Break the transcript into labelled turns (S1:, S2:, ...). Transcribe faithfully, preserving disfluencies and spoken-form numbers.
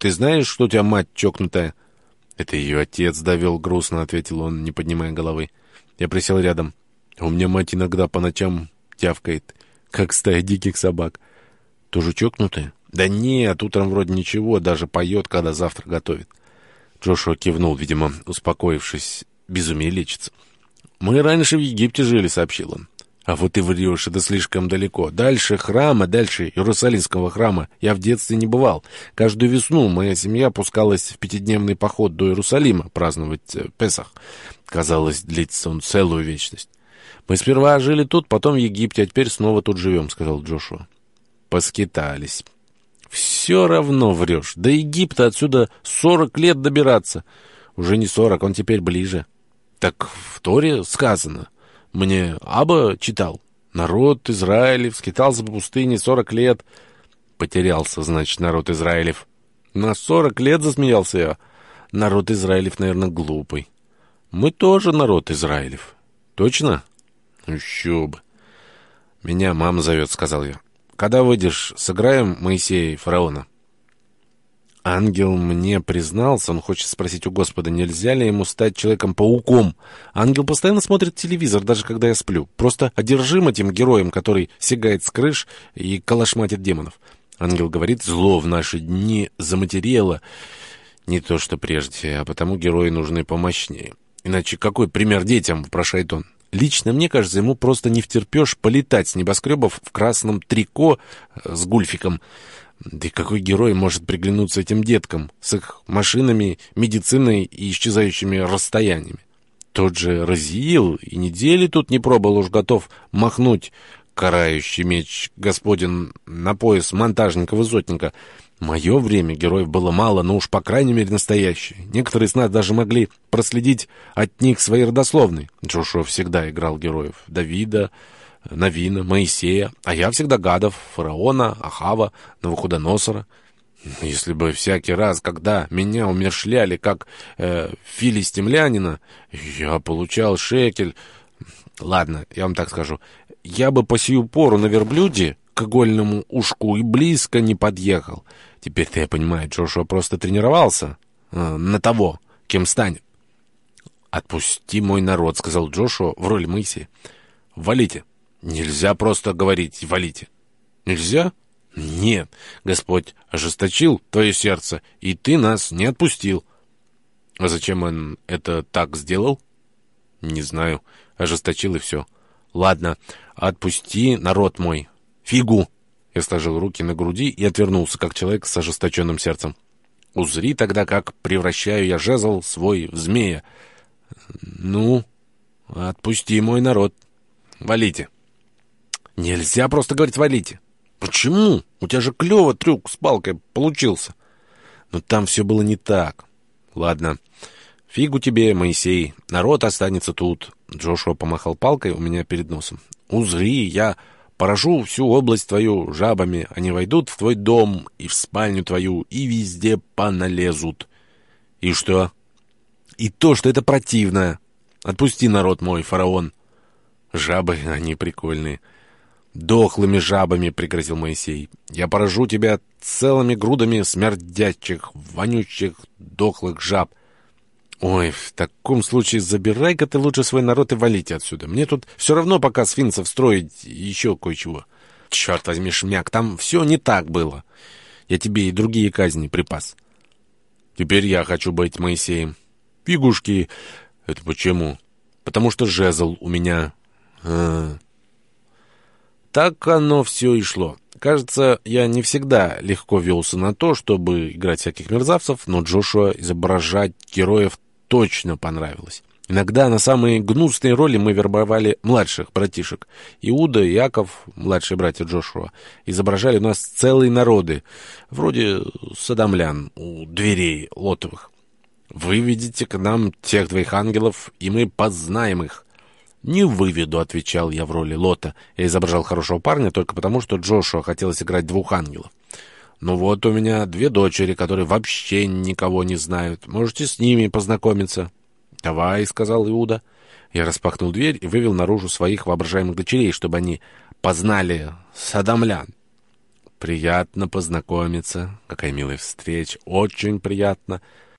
S1: Ты знаешь, что у тебя мать чокнутая?» «Это ее отец довел», — грустно ответил он, не поднимая головы. Я присел рядом. «У меня мать иногда по ночам тявкает, как стая диких собак». «Тоже чокнутая?» «Да нет, утром вроде ничего, даже поет, когда завтрак готовит». Джошуа кивнул, видимо, успокоившись. Безумие лечится. «Мы раньше в Египте жили», — сообщил он. «А вот и врешь, это слишком далеко. Дальше храма, дальше Иерусалимского храма я в детстве не бывал. Каждую весну моя семья пускалась в пятидневный поход до Иерусалима праздновать э, Песах. Казалось, длится он целую вечность. Мы сперва жили тут, потом в Египте, а теперь снова тут живем», — сказал Джошуа. «Поскитались». «Все равно врешь. До Египта отсюда сорок лет добираться». «Уже не сорок, он теперь ближе». «Так в Торе сказано. Мне Аба читал. Народ Израилев скитался по пустыне сорок лет». «Потерялся, значит, народ Израилев». «На сорок лет», — засмеялся я. «Народ Израилев, наверное, глупый». «Мы тоже народ Израилев». «Точно?» «Еще бы». «Меня мама зовет», — сказал я. «Когда выйдешь, сыграем Моисея и фараона». Ангел мне признался, он хочет спросить у Господа, нельзя ли ему стать Человеком-пауком. Ангел постоянно смотрит телевизор, даже когда я сплю. Просто одержим этим героем, который сигает с крыш и калашматит демонов. Ангел говорит, зло в наши дни заматерело. Не то что прежде, а потому герои нужны помощнее. Иначе какой пример детям, вопрошает он. Лично мне кажется, ему просто не втерпешь полетать с небоскребов в красном трико с гульфиком. Да и какой герой может приглянуться этим деткам с их машинами, медициной и исчезающими расстояниями? Тот же Разиил и недели тут не пробовал, уж готов махнуть карающий меч господин на пояс монтажника-высотника. В мое время героев было мало, но уж по крайней мере настоящие. Некоторые из нас даже могли проследить от них свои родословные. Джошуа всегда играл героев. Давида, Навина, Моисея, а я всегда гадов, фараона, Ахава, Навуходоносора. Если бы всякий раз, когда меня умерщвляли как э, филистимлянина, я получал шекель. Ладно, я вам так скажу, я бы по сию пору на верблюде к игольному ушку и близко не подъехал. Теперь-то я понимаю, Джошуа просто тренировался э, на того, кем станет. «Отпусти мой народ», — сказал Джошуа в роли Моисея. «Валите». «Нельзя просто говорить «валите». «Нельзя?» «Нет, Господь ожесточил твое сердце, и ты нас не отпустил». «А зачем он это так сделал?» «Не знаю. Ожесточил и все». «Ладно, отпусти народ мой. Фигу!» Я сложил руки на груди и отвернулся, как человек с ожесточенным сердцем. «Узри тогда, как превращаю я жезл свой в змея». «Ну, отпусти мой народ. Валите». «Нельзя просто говорить «валите». «Почему? У тебя же клёво трюк с палкой получился». «Но там все было не так». «Ладно, фигу тебе, Моисей, народ останется тут». Джошуа помахал палкой у меня перед носом. «Узри, я поражу всю область твою жабами. Они войдут в твой дом и в спальню твою, и везде поналезут». «И что?» «И то, что это противно. Отпусти народ мой, фараон». «Жабы, они прикольные». «Дохлыми жабами», — пригрозил Моисей. «Я поражу тебя целыми грудами смердячих, вонючих, дохлых жаб». «Ой, в таком случае забирай-ка ты лучше свой народ и валите отсюда. Мне тут все равно пока сфинксов строить еще кое-чего». «Черт возьми, шмяк, там все не так было. Я тебе и другие казни припас». «Теперь я хочу быть Моисеем». «Фигушки». «Это почему?» «Потому что жезл у меня...» а Так оно все и шло. Кажется, я не всегда легко велся на то, чтобы играть всяких мерзавцев, но Джошуа изображать героев точно понравилось. Иногда на самые гнусные роли мы вербовали младших братишек. Иуда и Иаков, младшие братья Джошуа, изображали у нас целые народы, вроде содомлян у дверей Лотовых. «Выведите к нам тех двоих ангелов, и мы познаем их». «Не выведу», — отвечал я в роли Лота. Я изображал хорошего парня только потому, что Джошуа хотелось играть двух ангелов. «Ну вот у меня две дочери, которые вообще никого не знают. Можете с ними познакомиться». «Давай», — сказал Иуда. Я распахнул дверь и вывел наружу своих воображаемых дочерей, чтобы они познали содомлян. «Приятно познакомиться. Какая милая встреча. Очень приятно».